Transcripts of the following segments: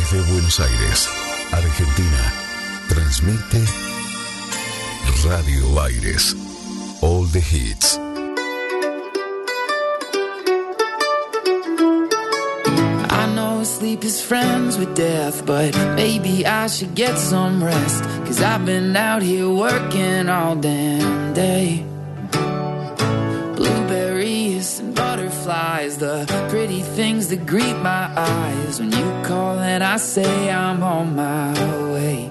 Desde Buenos Aires, Argentina, transmite Radio Aires. All the hits. I know sleep is friends with death, but maybe I should get some rest, 'cause I've been out here working all damn day. Blueberries and butterflies, the pretty things that greet my eyes. When you call and I say I'm on my way.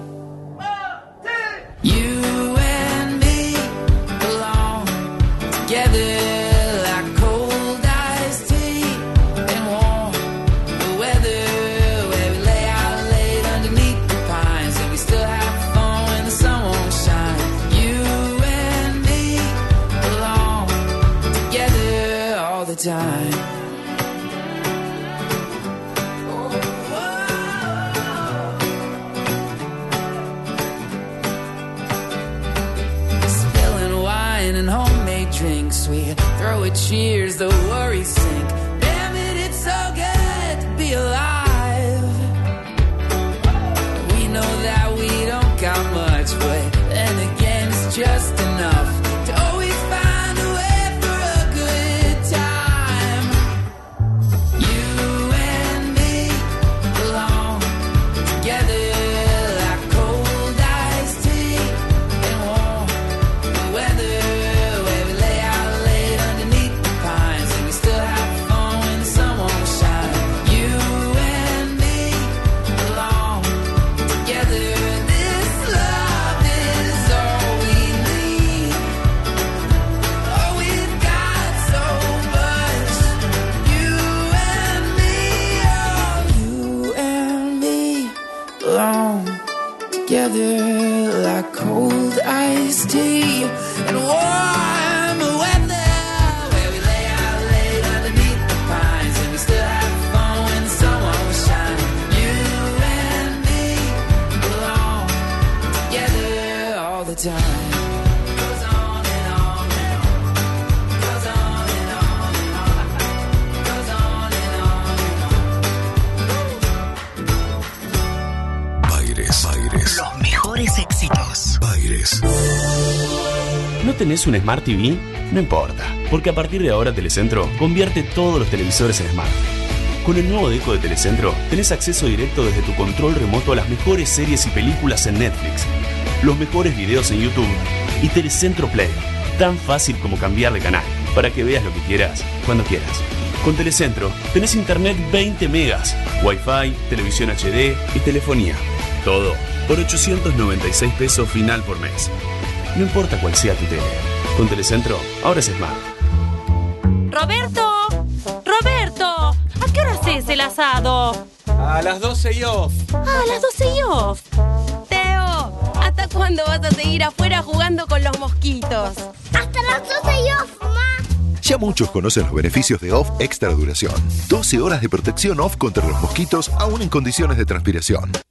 You and me belong together like cold iced tea and warm the weather, where we lay out late underneath the pines and we still have fun when the sun won't shine. You and me belong together all the time. And homemade drinks, we throw a cheers, the worries sink. Damn it, it's so good to be alive. We know that we don't got much, but then again it's just enough to always find a way for a good time. You and me belong together like cold iced tea and warm the weather. Together like cold iced tea and warm weather, where we lay out late underneath the pines and we still have fun when the sun won't shine. You and me belong together all the time. Goes on and on and on. Goes on and on and on. Goes on and on and on. Baires. Los mejores éxitos. Baires. ¿No tenés un Smart TV? No importa, porque a partir de ahora Telecentro convierte todos los televisores en Smart. Con el nuevo Deco de Telecentro tenés acceso directo desde tu control remoto a las mejores series y películas en Netflix, los mejores videos en YouTube y Telecentro Play. Tan fácil como cambiar de canal, para que veas lo que quieras, cuando quieras. Con Telecentro tenés internet 20 megas, Wi-Fi, televisión HD y telefonía. Todo por 896 pesos final por mes. No importa cuál sea tu tele. Con Telecentro, ahora es Smart. ¡Roberto! ¿A qué hora haces el asado? A las 12 y off. Ah, a las 12 y off. Teo, ¿hasta cuándo vas a seguir afuera jugando con los mosquitos? ¡Hasta las 12 y off, mamá! Ya muchos conocen los beneficios de Off Extra Duración. 12 horas de protección Off contra los mosquitos, aún en condiciones de transpiración.